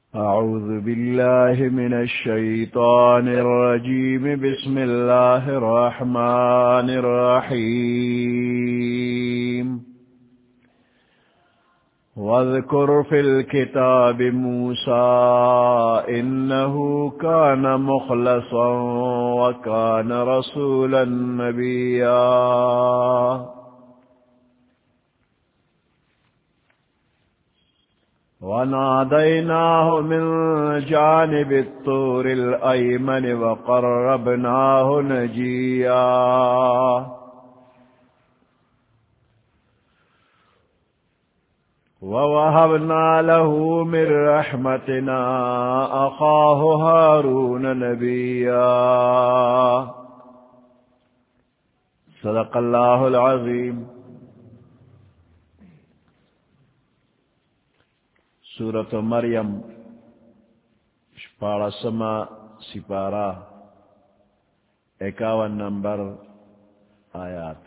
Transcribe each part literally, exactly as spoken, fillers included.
أعوذ بالله من الشيطان الرجيم. بسم الله الرحمن الرحيم. واذكر في الكتاب موسى إنه كان مخلصا وكان رسولا نبيا. وناديناه من جانب الطور الأيمن وقربناه نجيا. ووهبنا له من رحمتنا أخاه هارون نبيا. صدق الله العظيم. سورة مریم شپارسما سپارہ اکاون نمبر آیات.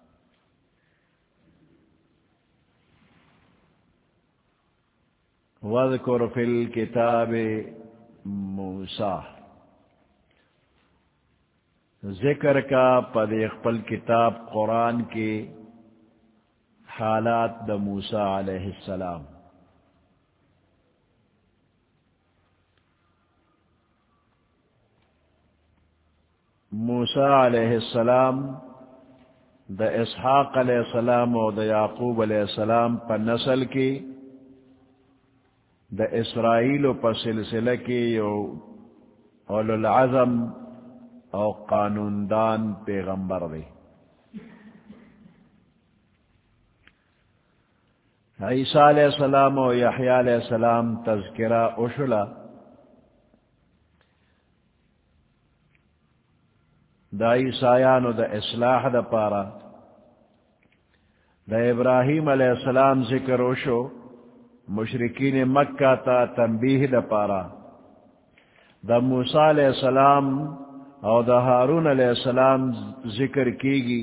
واذکر فی الکتاب موسیٰ، ذکر کا پدیخ پل کتاب قرآن کے حالات دا موسیٰ علیہ السلام. موسیٰ علیہ السلام دا اسحاق علیہ السلام و دا یعقوب علیہ السلام پر نسل کی دا اسرائیل و پر سلسلہ کی یو اولو العظم او قانون دان پیغمبر دی. عیسیٰ علیہ السلام و یحییٰ علیہ السلام تذکرہ اشلا دا عیسائیان و دا اصلاح دا پارا. دا ابراہیم علیہ السلام ذکر وشو مشرکین مکہ تا تنبیہ دا پارا. دا موسیٰ علیہ السلام او دا ہارون علیہ السلام ذکر کیگی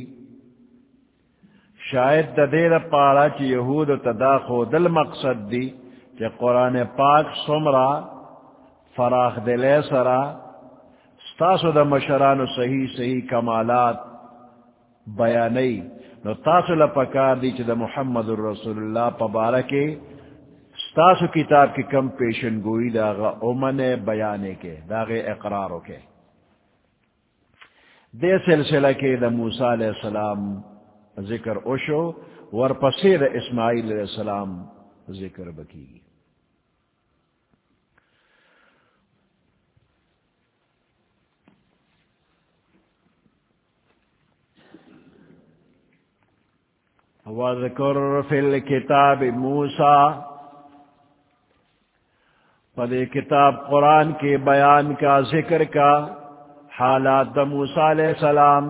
شاید دا دیر پارا چی یہود تدا خودل مقصد دی چی قرآن پاک سمرا فراخ دلے سرا تاسو دا مشران صحیح صحیح کمالات بیانی نو تاسو لپکار دی چی دا محمد الرسول اللہ پبارکے تاسو کتاب کی کم پیشن گوئی دا غا امن بیانے کے دا غا اقرارو کے. دے سلسلہ کے دا موسیٰ علیہ السلام ذکر اوشو ورپسی دا اسماعیل علیہ السلام ذکر بکی گی. وَاذْكُرْ فِي الْكِتَابِ مُوسَىٰ، پدے کتاب قرآن کے بیان کا ذکر کا حالات دا موسیٰ علیہ السلام.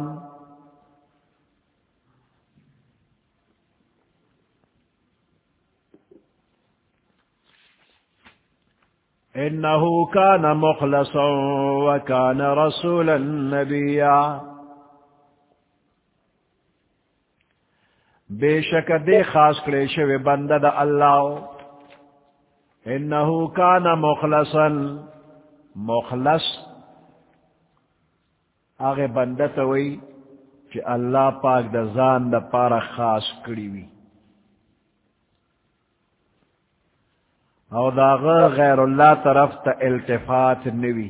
إِنَّهُ كَانَ مُخْلَصًا وَكَانَ رَسُولًا نَبِيًّا. بے شک دے خاص کرے شوی بندہ دا اللہ. انہو کان مخلصا، مخلص آگے بندہ توئی کہ اللہ پاک دا زان دا پارا خاص کری وی او دا غیر اللہ طرف تا التفات نوی.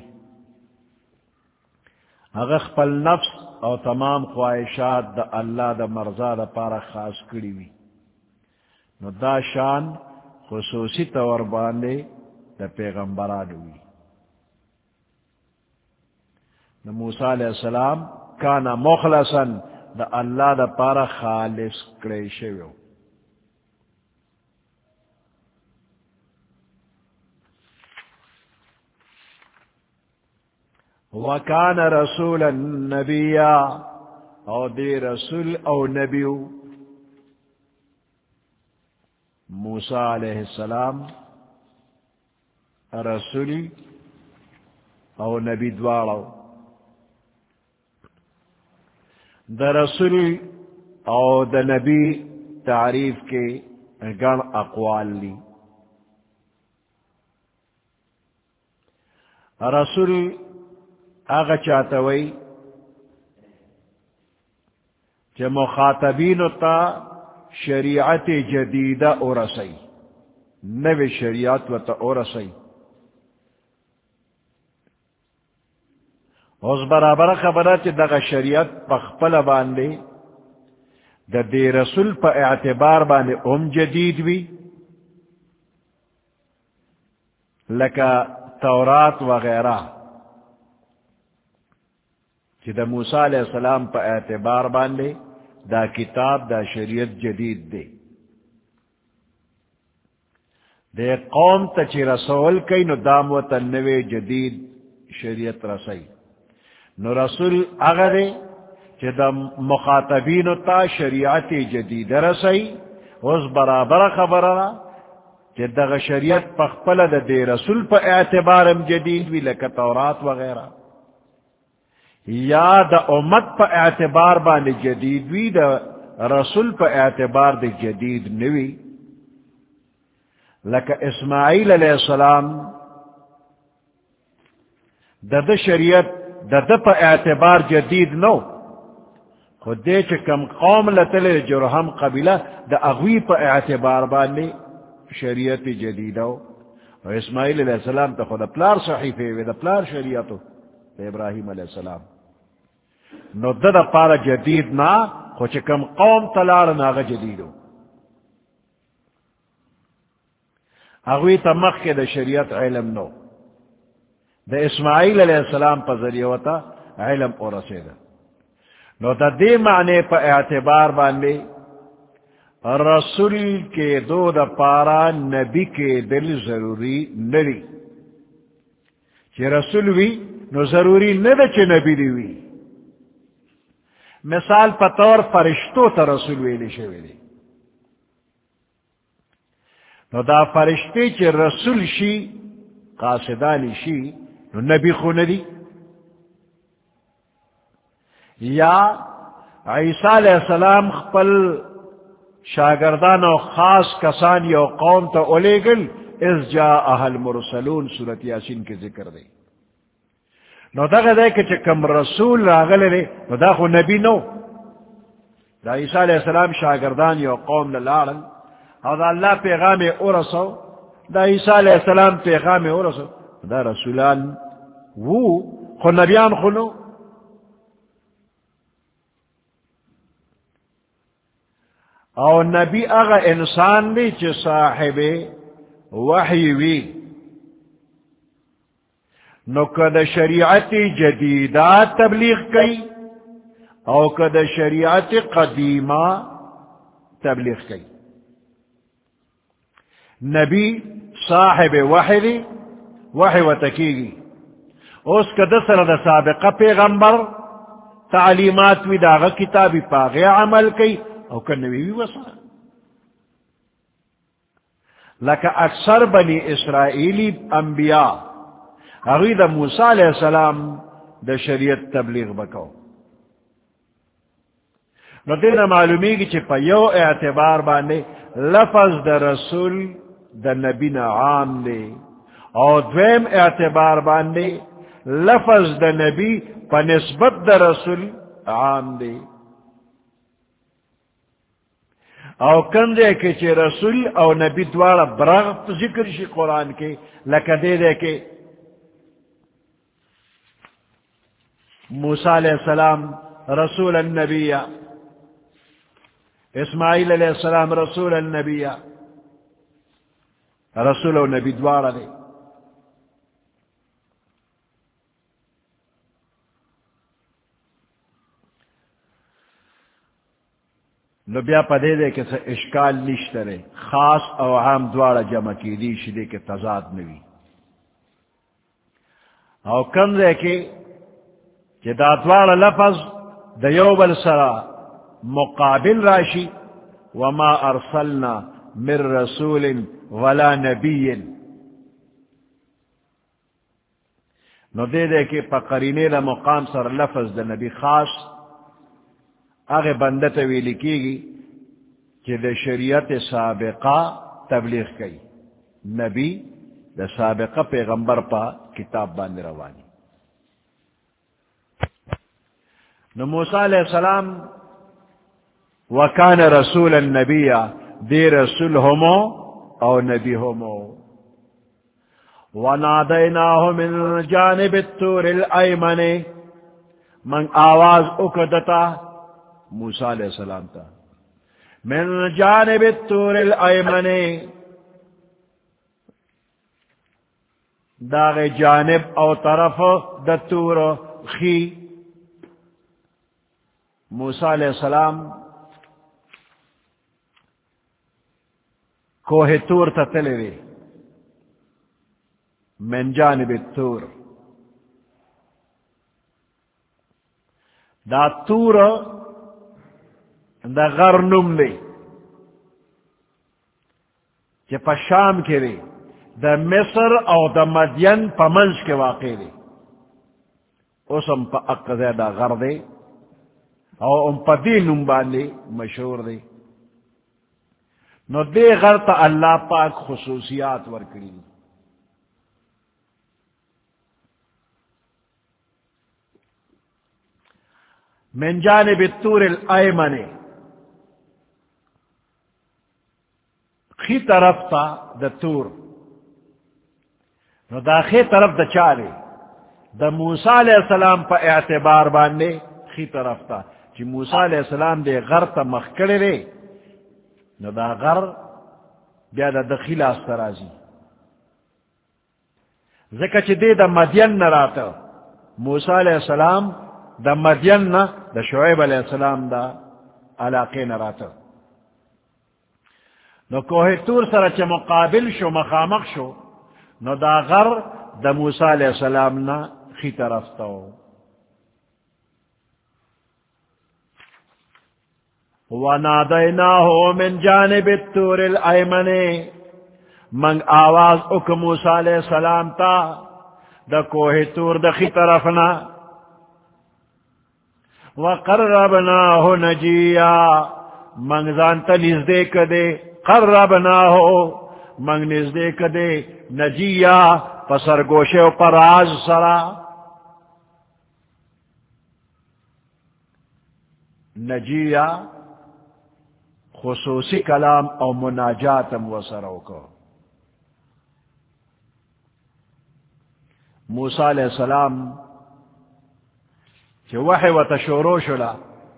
اگر خپل نفس او تمام خواہشات دا اللہ دا مرضا دا پارا خاص کری وی نو دا شان خصوصی طور باندے دا پیغمبران ہوئی. نو موسیٰ علیہ السلام کانا مخلصا دا اللہ دا پارا خالص کرے شویو. وَكَانَ رَسُولًا نَبِيًّا، او دے رسول او نبیو. موسیٰ علیہ السلام رسولی او نبی دوارو. دا رسول او دا نبی تعریف کے گن اقوال لی. رسول آغا چاہتوئی کہ مخاطبین تا شریعت جدیدہ اور رسائی نوی شریعت و تا اور رسائی اس برابر خبرہ چی دغا شریعت پخپل باندے دا دے رسول پا اعتبار باندے ام جدید وی لکا تورات وغیرہ کہ دا موسیٰ علیہ السلام پا اعتبار باندے دا کتاب دا شریعت جدید دے دے قوم تا چی رسول کئی نو دام و تنوے جدید شریعت رسائی نو رسول اغدے چی دا مخاطبین تا شریعت جدید رسائی اس برابر خبر را چی دا شریعت پخپل دا دے رسول پا اعتبارم جدید وی لکا تورات وغیرہ یا دا امت پا اعتبار باندے جدید وی دا رسول پا اعتبار دے جدید نوی لکا اسماعیل علیہ السلام دا دا شریعت دا دا پا اعتبار جدید نو خود دے چکم قوم لتلے جرہم قبیلہ دا اغوی پا اعتبار باندے شریعت جدیدو اور اسماعیل علیہ السلام تا خود پلار صحیفے وی دا پلار شریعتو دا ابراہیم علیہ السلام نو دا دا پارا جدید نا خو چکم قوم تلار ناغا جدیدو اغوی تا مخ کے دا شریعت علم نو دا اسماعیل علیہ السلام پا ذریعوتا علم اور رسیدہ نو دا دے معنی پا اعتبار باندے رسول کے دو دا پارا نبی کے دل ضروری نری چی رسول وی نو ضروری ندہ چی نبی دی وی مثال پا طور فرشتو تا رسول ویلی شویلی نو دا فرشتے چی رسول شی قاصدانی شی نو نبی خو ندی یا عیسیٰ علیہ السلام خپل شاگردان و خاص کسان یو قوم تا اولیگل از جاء المرسلون سورت یاسین کے ذکر دے نو دا غدے کہ چکم رسول راغلے دے نو دا خو نبی نو دا عیسیٰ علیہ السلام شاگردان یو قوم للارن او دا اللہ پیغام ارسو دا عیسیٰ علیہ السلام پیغام ارسو دا رسولان وو خو نبیان خو نو او نبی اغا انسان دی چی صاحب وحی وی نو کد شریعت جدیدہ تبلیغ کئی او کد شریعت قدیمہ تبلیغ کئی نبی صاحب وحی دی وحی و تکیگی اس کد سر دا سابقہ پیغمبر تعلیمات وی داغا کتابی پاغی عمل کئی او کنوی بھی وسا لکا اکثر بنی اسرائیلی انبیاء اگوی دا موسیٰ علیہ السلام دا شریعت تبلیغ بکو نو دینا معلومی کی چی پا یو اعتبار باندے لفظ دا رسول دا نبینا عام دے او دویم اعتبار باندے لفظ دا نبی پا نسبت دا رسول عام دے او کم دے کہ چی رسول او نبی دوارا برغت ذکر شی قرآن کے لکہ دے دے کہ موسیٰ علیہ السلام رسول النبی اسماعیل علیہ السلام رسول النبی رسول و نبی دوارا دے نو بیا پدے دے کہ اشکال نشترے خاص او عام دوارا جمع کی دیش دے کہ تضاد نوی او کم دے کہ کہ دا دوارا لفظ دا یوبل سرا مقابل راشی وما ارسلنا من رسول ولا نبی نو دے دے کہ پا قرینے دا مقام سر لفظ دا نبی خاص آگے بندت ویلی کی گی کہ دا شریعت سابقہ تبلیغ کی نبی دا سابقہ پیغمبر پا کتاب باندھ روانی. نو موسیٰ علیہ السلام وکان رسول النبی دی رسول ہومو او نبی ہومو. ونادیناہ من جانب الطور الایمن من آواز اکدتا موسیٰ علیہ السلام تا من جانب الطور الایمن داغ جانب او طرف دا تور خی. موسیٰ علیہ السلام کوہ تور تا تلوی من جانب التور. دا تور دا غر نم دی چی پا شام کے دی دا مصر او دا مدین پا منش کے واقع دی. اسم پا اقضی دا غر دی او ام پا دی نم باندی مشہور دی. نو دے غر تا اللہ پاک خصوصیات ورکڑی دی. من جانب الطور الایمن خی طرف تا دا تور. نو دا خی طرف دا چالے دا موسیٰ علیہ السلام پا اعتبار باندے خی طرف تا چی موسیٰ علیہ السلام دے غر تا مخکڑے رے. نو دا غر بیا دا دخیل آسترازی ذکر چی دے دا مدین نراتا موسیٰ علیہ السلام دا مدین نا دا شعیب علیہ السلام دا علاقے نراتا. نو کوہ تور سر چی مقابل شو مخامق شو نو دا غر دا موسیٰ علیہ السلام نا خی طرف تاو. وَنَادَيْنَاهُ مِنْ جَانِبِ الطُّورِ الْأَيْمَنِ من آواز اک موسیٰ علیہ السلام تا دا کوہ تور دا خی طرفنا. وَقَرَّبْنَاهُ نَجِيًّا من زانتا نزدے کدے قربناہو من نزدے کدے نجیّا پسر گوشے و پراز سرا. نجیّا خصوصی کلام او مناجاتم و سرو کو. موسیٰ علیہ السلام چی وحی و تشورو شلا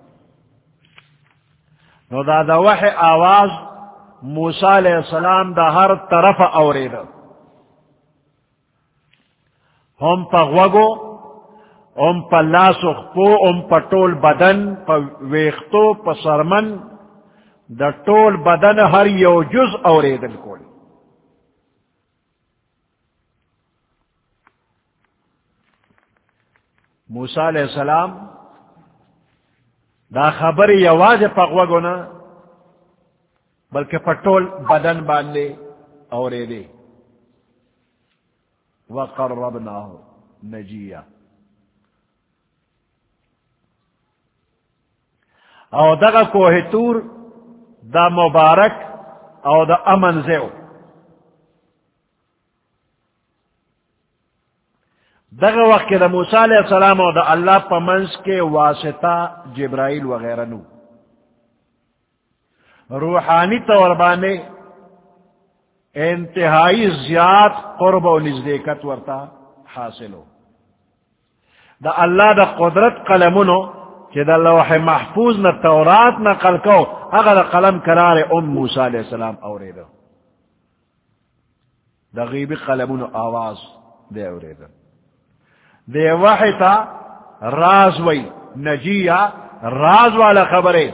نو دا دا وحی آواز موسیٰ علیہ السلام دا ہر طرف اورید. ہم پا غوگو ام پا لاسو خپو ام پا طول بدن پا ویختو پا سرمن دا طول بدن ہر یو جز اوریدل کولی. موسیٰ علیہ السلام دا خبر یواز پغوگو نا بلکہ پٹول بدن باندے اوریدے. وقربناہو نجیہ او دغا کوہ تور دا مبارک او دا امن زیو. دغا وقت کے دا موسیٰ علیہ السلام او دا اللہ پا منس کے واسطہ جبرائیل وغیرہ نو روحانی طور بانے انتہائی زیاد قرب و نزدیکت ورتا حاصل ہو. دا اللہ دا قدرت قلمونو کہ دا لوح محفوظ نا تورات نا قلقو اگر دا قلم کرار ام موسیٰ علیہ السلام اوریدو. دا غیبی قلمونو آواز دے اوریدو. دے وحی تا راز وی نجیہ راز والا خبرے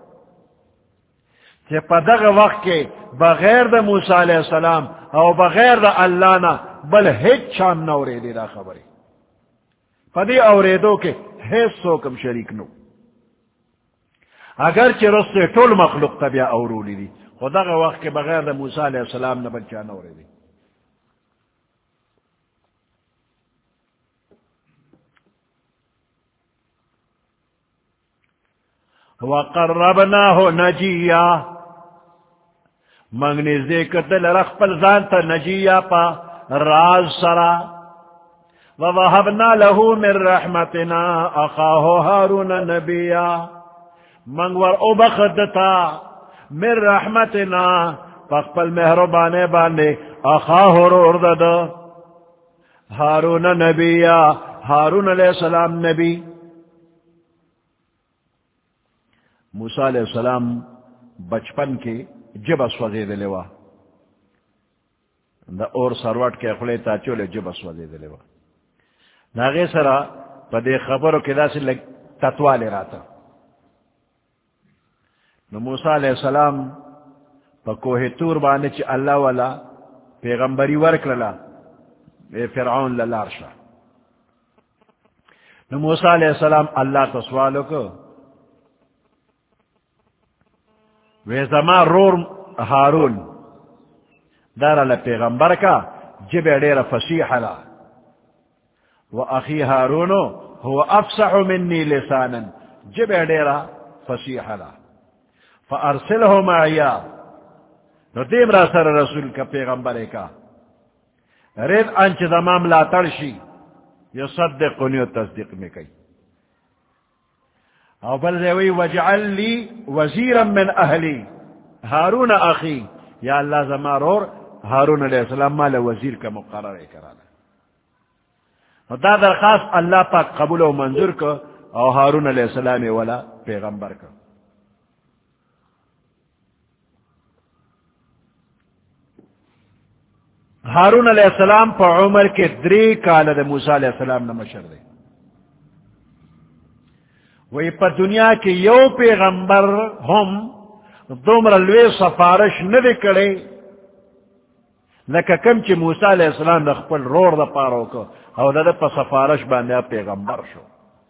کہ پا دغ وقت کے بغیر دا موسیٰ علیہ السلام او بغیر دا اللہ نا بل ہیچ چام نہ اوریدے دا خبرے. پا دی اوریدو کے ہیچ سوکم شریک نو اگر چی رسے طول مخلوق تا بیا اورولی دی خود دغ وقت کے بغیر دا موسیٰ علیہ السلام نا بل چا نہ اوریدے. وَقَرَّبْنَاهُ نَجِيًّا منگنی ذکر دل رخ پل زانتا نجیہ پا راز سرا. وَوَهَبْنَا لَهُ مِن رَحْمَتِنَا أَخَاهُ هَارُونَ نَبِيًّا منگور او بخدتا من رحمتنا پخپل مہربانے باندے اخاہ روردد ہارون نبیّا ہارون علیہ السلام نبی. موسیٰ علیہ السلام بچپن کے جب اسوزے دلوا دا اور سروٹ کے اخلے تاچولے جب اسوزے دلوا ناغے سرا پدے خبرو کدا سے لگ تتوالے راتا. نو موسیٰ علیہ السلام پا کوہ تور بانے چی اللہ والا پیغمبری ورک للا اے فرعون للارشا. نو موسیٰ علیہ السلام اللہ تو سوالو کو وی زمان رور ہارون دارا لپیغمبر کا جب دیر فصیح لا و اخی ہارونو هو افصح منی لسانا جب دیر فصیح لا فارسلہ معیا نو دیم را سر رسول کا پیغمبر کا رید انچ دمام لا ترشی یصدقنی و تصدیق میں کئی او بل زوی وجعل لی وزیرا من اہلی ہارون اخی یا اللہ زمارور ہارون علیہ السلام مال وزیر کا مقرر کرانا. دا درخواست اللہ پاک قبول و منظور کو او ہارون علیہ السلام والا پیغمبر کو. ہارون علیہ السلام پا عمر کے دری کال دا موسیٰ علیہ السلام نمشر دے وہی پا دنیا کی یو پیغمبر ہم دومر لوی سفارش ندے کرے لکا کم چی موسیٰ علیہ السلام دا خپل رور دا پارو کو او دا دا پا سفارش باندیا پیغمبر شو.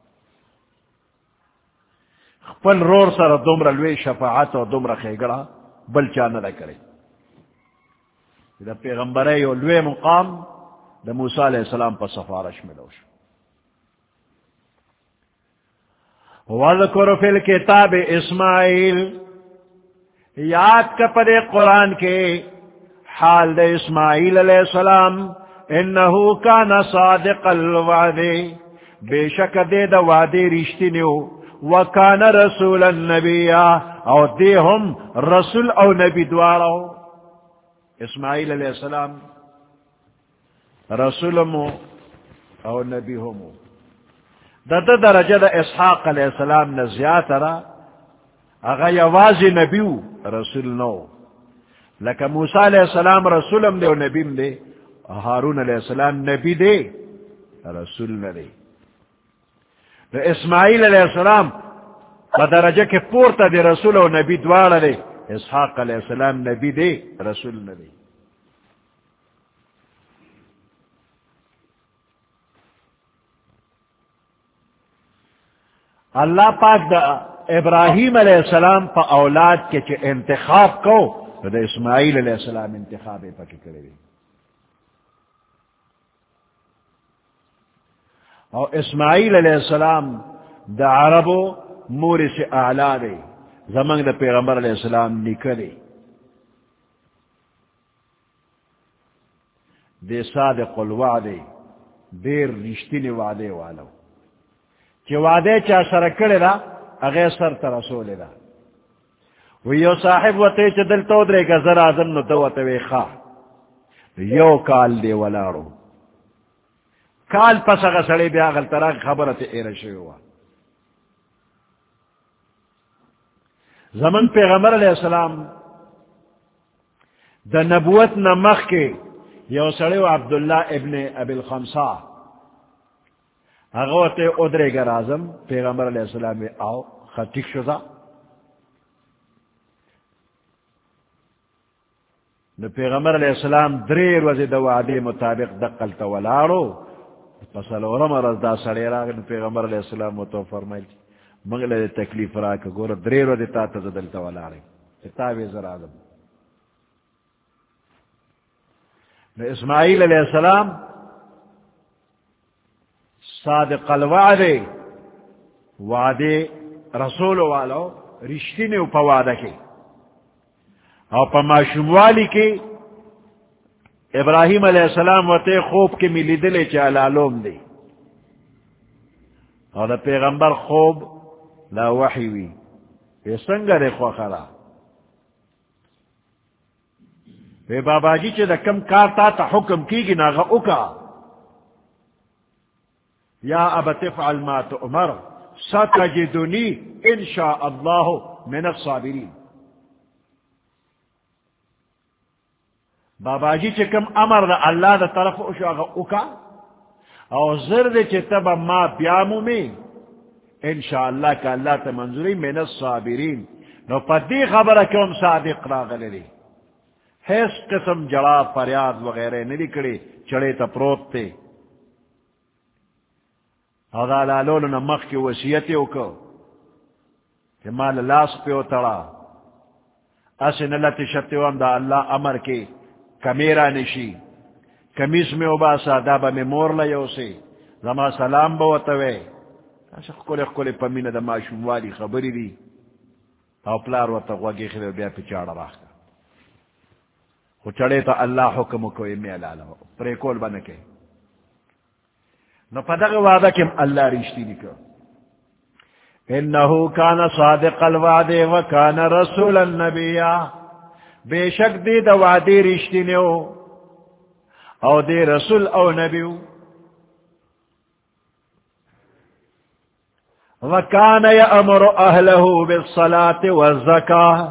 خپل رور سر دومر لوی شفاعت و دومر خیگڑا بل چانا دا کرے. دا پیغمبر یو لوی مقام دا موسیٰ علیہ السلام پا سفارش ملوش. وَذْكُرْ فِي الْكِتَابِ اسماعیل یاد کا پدے قرآن کے حال دے اسماعیل علیہ السلام انہو کان صادق الوعد بے شک دے دا وعدے رشتی نیو وکان رسول النبی او دے ہم رسول او نبی دوارو. اسماعیل علیہ السلام رسول مو او نبی ہمو. دا دا درجہ دا اسحاق علیہ السلام نزیات را اگا یوازی نبیو رسول نو لکہ موسیٰ علیہ السلام رسولم دے و نبیم دے ہارون علیہ السلام نبی دے رسول ندے. دا اسماعیل علیہ السلام بدرجہ کے پورتا دے رسول و نبی دوارا دے. اسحاق علیہ السلام نبی دے رسول ندے. اللہ پاک دا ابراہیم علیہ السلام پا اولاد کے چے انتخاب کو دا اسماعیل علیہ السلام انتخاب پاکی کرے دی. اور اسماعیل علیہ السلام دا عربو مورث اعلیٰ دے زمان دا پیغمبر علیہ السلام نکلے دے صادق الوعدے دیر رشتین وعدے والو کہ وعدے چا سرکڑے دا اغیر سر ترسولے دا ویو صاحب وطے چا دل تو درے گا ذرا زن دوتوے خواہ یو کال دے ولارو کال پس اغا سڑے بیا غلطراک خبرت ایرشوی ہوا. زمن پیغمبر علیہ السلام دا نبوت نمخ کے یو سڑے عبداللہ ابن ابی الخمسہ اغوتے ادرے گر آزم پیغمبر علیہ السلام میں آؤ خطیق شدہ نو پیغمبر علیہ السلام دریر وزی دا وعدی مطابق دقل تولارو پسل ورم رزدہ سڑے راگ نو پیغمبر علیہ السلام و تو فرمائل مغلے تکلیف راکا گورا دریر وزی تا تزدل تولارے کتابی زر آزم. نو اسماعیل علیہ السلام صادق الوعدے وعدے رسول والو رشتی نے پا وعدہ کے او پا معشوم والی کے ابراہیم علیہ السلام وتے خوب کی ملی دلے چالالوم دی اور دا پیغمبر خوب لا وحی وی یہ سنگر خوخرا وی بابا جی چے دا کم کار تا تا حکم کی گی ناغا اکا یا ابت افعل ما تؤمر ستجدنی انشاء اللہ من الصابرین بابا جی چے کم امر دا اللہ دا طرف اشاغا اکا او زرد چے تبا ما بیامو میں انشاءاللہ کا اللہ تا منظوری من الصابرین نو پا دی خبر کم صادق راغلے دی حیث قسم جڑا فریاد وغیرہ ندی کڑی چڑے تا پروت تے او دا لالولو نمخ کی وسیعتی اوکو کہ مال لاس پہ اتڑا اسن اللہ تشتیو ام دا اللہ امر کے کمیرا نشی کمیس میں اباسا دابا میں مور لیو سے زما سلام بوتوے اسا خکول خکول پمین دا معشوم والی خبری دی او پلار و تغوگی خیلی بیا پی چاڑا راکا خو چڑے تا اللہ حکم کو امی علالا پریکول بنکے نو پدغ وعدہ کم اللہ رشتی نکو انہو کان صادق الوعد وکان رسول النبی بے شک دی دا وعدی رشتی نیو او دی رسول او نبیو وکان یأمر اہلہ بالصلاة والزکاة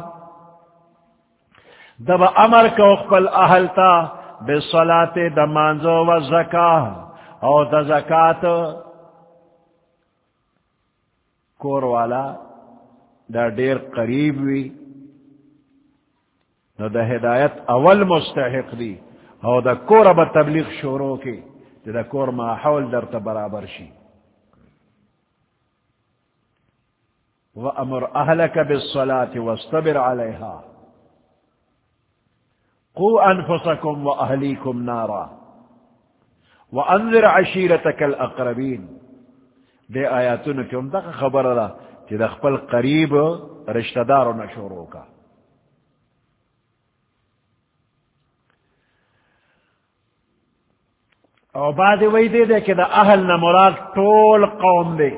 دب امر کو اخبل اہلتا بالصلاة دا مانزو والزکاة او دا زکاة کور والا دا دیر قریب وی نو دا ہدایت اول مستحق دی او دا کور با تبلیغ شورو کی دا کور ماحول در تا برابر شی وَأَمُرْ أَهْلَكَ بِالصَّلَاةِ وَاسْتَبِرْ عَلَيْهَا قُوا أَنفُسَكُمْ وَأَهْلِيكُمْ نَارًا وَأَنذِرْ عَشِيرَتَكَ الْأَقْرَبِينَ دے آیاتون کیوں دا خبر دا کہ دا خپل قریب رشتہ دارو نشورو کا او بعد وی دے دے کہ دا اہل نمراد طول قوم دے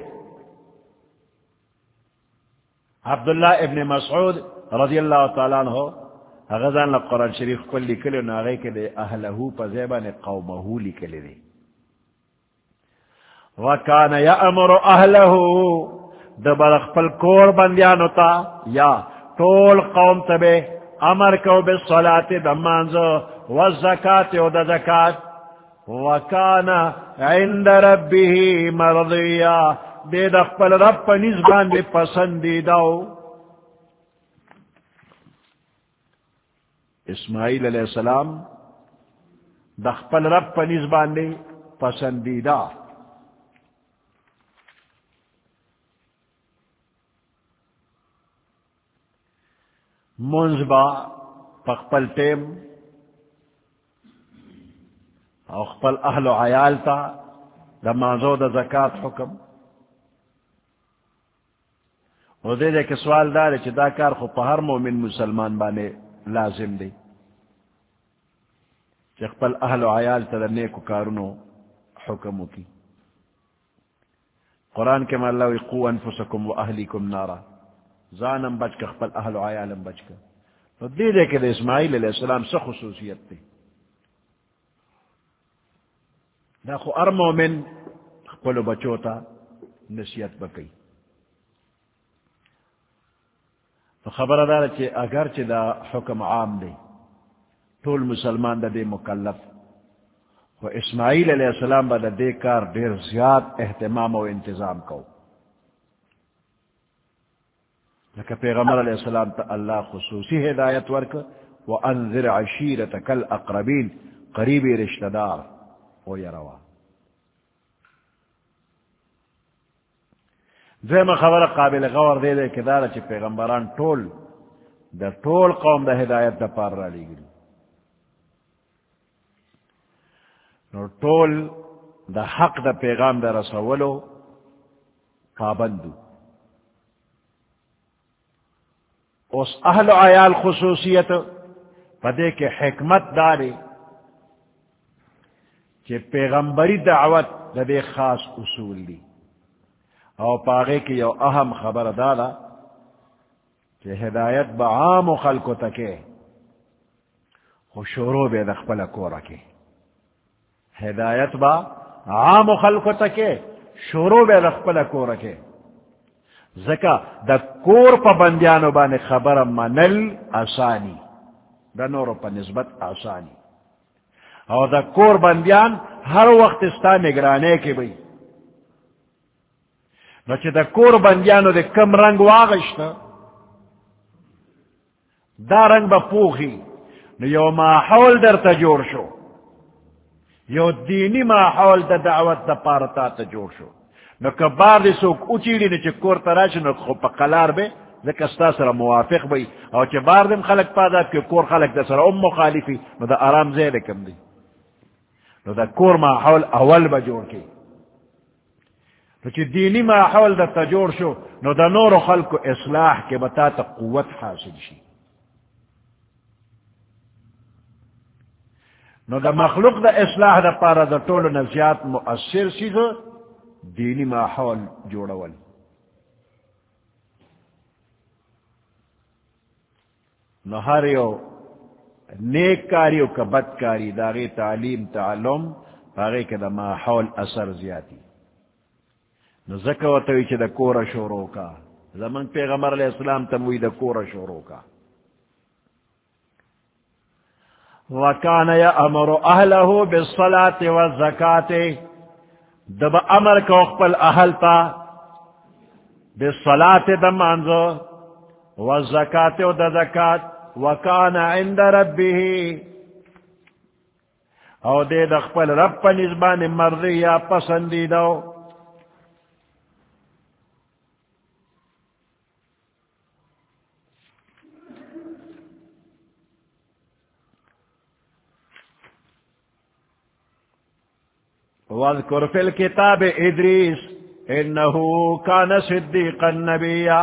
عبداللہ ابن مسعود رضی اللہ تعالیٰ عنہ غزان قرآن شریف کل لکلے ناغے کے دے اہلہو پا زیبان قومہو لکلے دے وکان یأمر اہلہو دبر خپل کور بندیانو تا یا طول قوم تبے امر کو بالصلاة دمانزو والزکاة و دا زکاة وکان عند ربه مرضیہ دے دخپل رب پا نزبان دے پسندیداو اسماعیل علیہ السلام دخپل رب پا نزبان دے پسندیدہ منزبا پخپل ٹیم او خپل اہل و عیال تا دا مانزو دا زکاة حکم او دے دے کہ سوال دارے چی دا کار خو پا ہر مومن مسلمان بانے لازم دے چی خپل اہل و عیال تا دا نیکو کارونو حکمو کی قرآن کے مالا وی قو انفسکم و اہلیکم نارا زانم بچ کا خپل اہل و عیالم بچ کا تو دے دے کہ دے اسماعیل علیہ السلام سا خصوصیت تے دا خو ار مومن خپلو بچوتا نصیحت بکی تو خبر دار چے اگر چے دا حکم عام دے طول مسلمان دا دے مکلف و اسماعیل علیہ السلام با دا دے کار دیر زیاد اہتمام و انتظام کو لکہ پیغمبر علیہ السلام تا اللہ خصوصی ہدایت ورک وَأَنذِرْ عَشِيرَتَكَ الْأَقْرَبِينَ قریبی رشتہ دار او یروا زیم خبر قابل غور دے دے کہ دارا چی پیغمبران ٹول دا ٹول قوم دا ہدایت دا پار را لی گلی نو ٹول دا حق دا پیغام دا رسولو پابندو اس اہل و عیال خصوصیت پدے کے حکمت داری کہ پیغمبری دعوت دا دے خاص اصول دی او پاغے کی یو اہم خبر دادا کہ ہدایت با عام و خلقو تکے خو شروع بے دخپل کو رکے ہدایت با عام و خلقو تکے شروع بے دخپل کو رکے زکا دا کور پا بندیانو بانے خبر منل آسانی دا نورو پا نسبت آسانی اور دا کور بندیان ہر وقت استا نگرانے کے بھئی نو چی دا کور بندیانو دے کم رنگ واغشتا دا رنگ با پوخی نو یو ماحول در تا جوڑ شو یو دینی ماحول دا دعوت دا پارتا تا جوڑ شو نو کبار دی سوک اچیڑی نو چی کور تراش نو خوب پا قلار بے لکستا سر موافق بھئی او چی بار دیم خلق پاداب کی کور خلق دا سر ام مخالفی نو دا آرام زید کم دی نو دا کور ماحول اول با جوڑ کی نو چی دینی ماحول دا تا جوڑ شو نو دا نور خلق اصلاح کے بتا تا قوت حاصل شی نو دا مخلوق دا اصلاح دا پارا دا طول نزیات مؤثر سی دا دینی ماحول جوڑول نو ہر یو نیک کاری و کا بد کاری داغی تعلیم تعلم داغی که دا ماحول اثر زیادی نو زکوتوی چه دا کور شورو کا زمان پیغمبر علیہ السلام تموی دا کور شورو کا وکان یامر اہلہ بالصلاة والزکاة دب امر کو اقبل اہل تا بالصلاة دا مانزو والزکاة و دا زکاة وکان عند ربه او دے دا اقبل رب پا نزبان مرضی یا پسندیدو واذکر فی الکتاب ادریس انہو کان صدیقا نبیا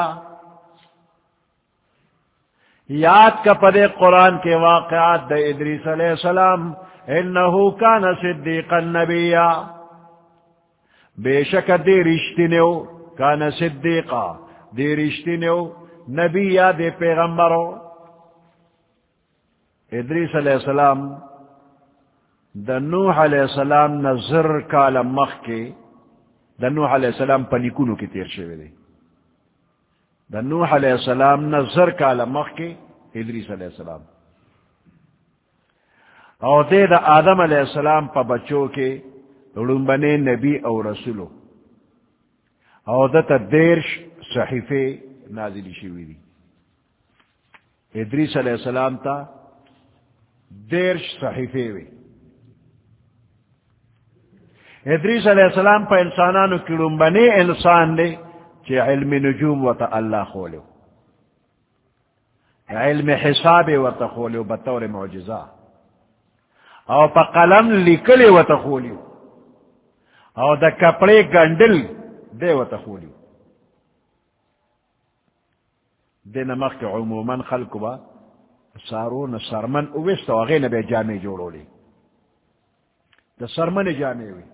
یاد کا پدے قرآن کے واقعات دا ادریس علیہ السلام انہو کان صدیقا نبیا بے شک دے رشتنیو کان صدیقا دے رشتنیو نبیا دے پیغمبرو ادریس علیہ السلام دا نوح علیہ السلام نظر کالا مخ کے دا نوح علیہ السلام پنکونو کی تیر شوئے دے دا نوح علیہ السلام نظر کالا مخ کے ادریس علیہ السلام او دے دا آدم علیہ السلام پا بچوں کے رنبنے نبی او رسولو او دا تا دیرش صحیفے نازلی شوئی دی ادریس علیہ السلام تا دیرش صحیفے وی ادریس علیہ السلام پا انسانانو کلوم بنے انسان دے چی علم نجوم و تا اللہ خولو علم حساب و تا خولو بطور معجزہ او پا قلم لکل و تا خولو او دا کپڑے گنڈل دے و تا خولو دے نمخ کے عموماً خلقو با سارون سرمن اویست و غین بے جامع جوڑو لی دا سرمن جامع ہوئی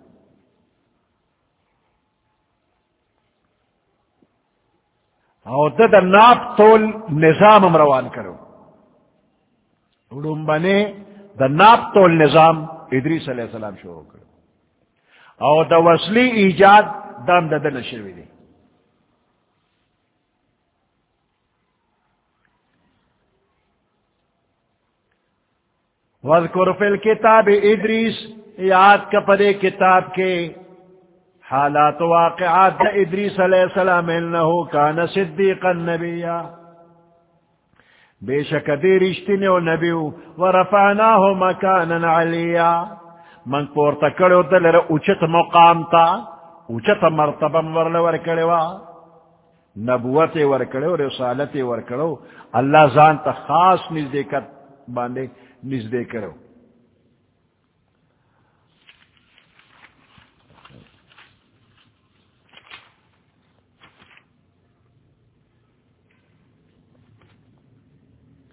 او دا دا ناپ تول نظام امروان کرو علوم بنے دا ناپ تول نظام ادریس علیہ السلام شروع کرو او دا وصلی ایجاد دام دا دا نشروی دی وَاذْكُرْ فِي الْكِتَابِ ادریس یاد کا پدے کتاب کے حالات واقعات دا ادریس علیہ السلام انہو کان صدیقا نبیا بے شک دی رشتنے و نبیو ورفعناہو مکانا علیا من پورتا کڑو دلر اچت مقام تا اچت مرتبہ ورل ورکڑوا نبوت ورکڑو رسالت ورکڑو اللہ زان تا خاص نزدے کر باندے نزدے کرو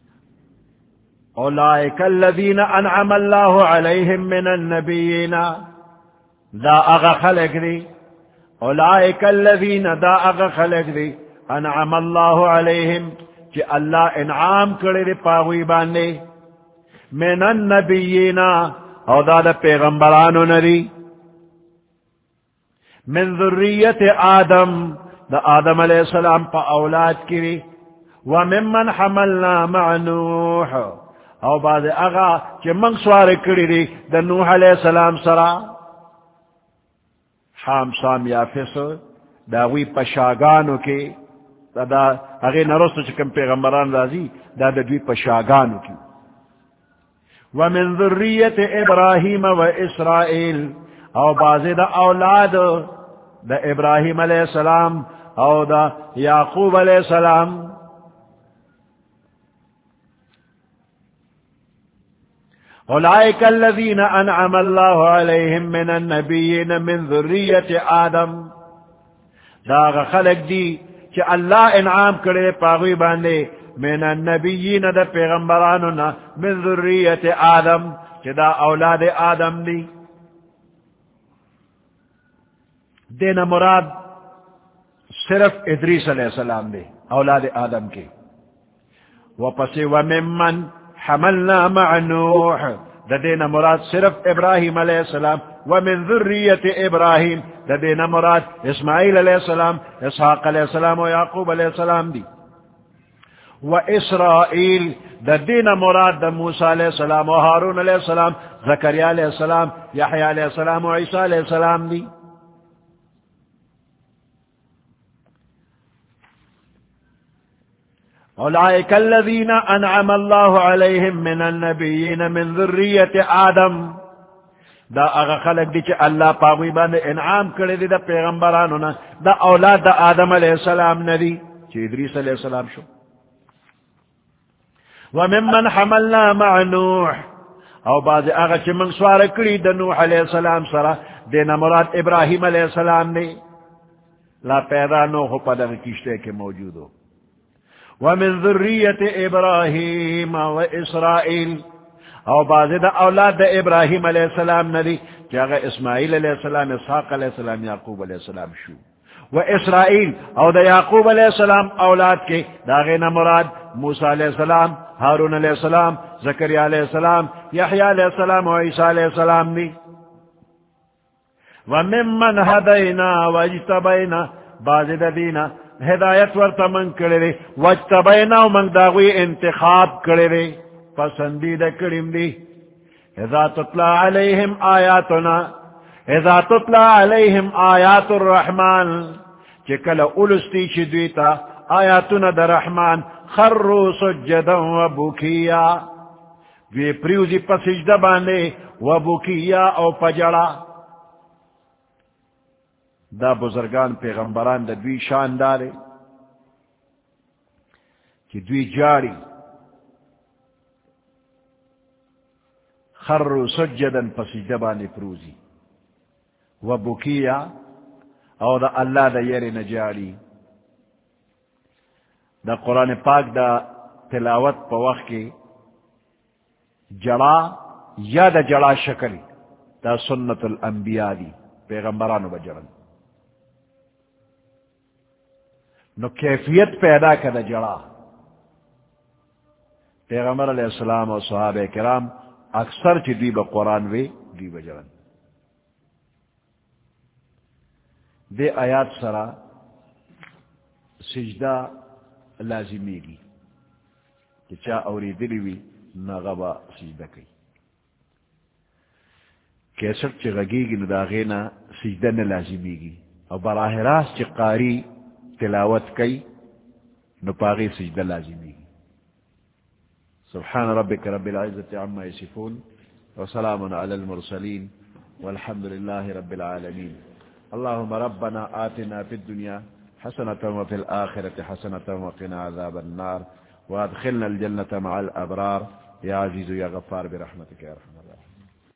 اولئک الذین انعم اللہ علیہم من النبیین دا اغا خلق دی اولائک الذین دا اغا خلق دی انعم اللہ علیہم کہ اللہ انعام کرے دی پاغوی باندے من النبیین او دا دا پیغمبرانو ندی من ذریت آدم دا آدم علیہ السلام پا اولاد کی وممن حملنا مع نوح او بعد اغا چی منگ سوار کری دی دا نوح علیہ السلام سرا حام سام یافس دا وی پشاگانو کی دا دا اغی نرستو چکم پیغمبران رازی دا دا دوی پشاگانو کی ومن ذریت ابراہیم و اسرائیل او بعض دا اولاد دا ابراہیم علیہ السلام او دا یعقوب علیہ السلام اولئک الذین انعم اللہ علیہم من النبیین من ذریت آدم دا خلق دی کہ اللہ انعام کرے پاغوی باندے من النبیین دا پیغمبرانونا من ذریت آدم کہ دا اولاد آدم دی دینا مراد صرف ادریس علیہ السلام دے اولاد آدم کے وپسی وممن حملنا مع نوح دا دینا مراد صرف ابراہیم علیہ السلام ومن ذریت ابراہیم دا دینا مراد اسماعیل علیہ السلام اسحاق علیہ السلام و یعقوب علیہ السلام دی و اسرائیل دا دینا مراد دا موسیٰ علیہ السلام و ہارون علیہ السلام زکریہ علیہ السلام یحییٰ علیہ السلام و عیسیٰ علیہ السلام دی اولئک الذین انعم اللہ علیہم من النبیین من ذریت آدم دا اغا خلق دی چی اللہ پاگوی باندے انعام کرے دی دا پیغمبرانونا دا اولاد دا آدم علیہ السلام ندی چی ادریس علیہ السلام شو وممن حملنا مع نوح او بعض اغا چی من سوار کری دا نوح علیہ السلام سرا دینا مراد ابراہیم علیہ السلام نے لا پیدا نوح پدر کشتے کے موجود ہو ومن ذریت ابراہیم و اسرائیل او بعض دا اولاد دا ابراہیم علیہ السلام ندی کہ اگر اسماعیل علیہ السلام اسحاق علیہ السلام یعقوب علیہ السلام شو و اسرائیل او دا یعقوب علیہ السلام اولاد کے دا غینا مراد موسیٰ علیہ السلام ہارون علیہ السلام زکریہ علیہ السلام یحییٰ علیہ السلام و عیسیٰ علیہ السلام دی وممن ہدینا و اجتبینا بعض دا دینا ہدایت ورطا من کرے واجتبینا من داغوی انتخاب کرے پسندیدہ کریم دی اذا تطلع علیہم آیاتنا اذا تطلع علیہم آیات الرحمن چکل اولستی چدویتا آیاتنا دا رحمان خروا سجدا و بکیا وی پریوزی پسجدہ باندے و بکیا او پجڑا دا بزرگان پیغمبران دا دوی شان دارے کہ دوی جاری خروا سجدا پسجدہ باندے پروزی و بکیا او دا اللہ دا یر نجاری دا قرآن پاک دا تلاوت پا وقت کے جڑا یا دا جڑا شکل دا سنت الانبیاء دی پیغمبرانو بجرن نو کیفیت پیدا کر جڑا پیغمبر علیہ السلام و صحابہ کرام اکثر چی دی با قرآن وی دی بجرن دے آیات سرا سجدہ لازمی گی کہ چا اوری دلیوی نغبا سجدہ کی کیسٹ چی غگی گی نداغینا سجدہ نلازمی گی اور براہ راست چی قاری تلاوت کی نپاغی سجدہ لازمی گی سبحان ربک رب العزت عما یصفون وسلام علی المرسلین والحمد للہ رب العالمین اللهم ربنا آتنا في الدنيا حسنة وفي الآخرة حسنة وقنا عذاب النار وادخلنا الجنة مع الأبرار يا عزيز يا غفار برحمتك يا رحمن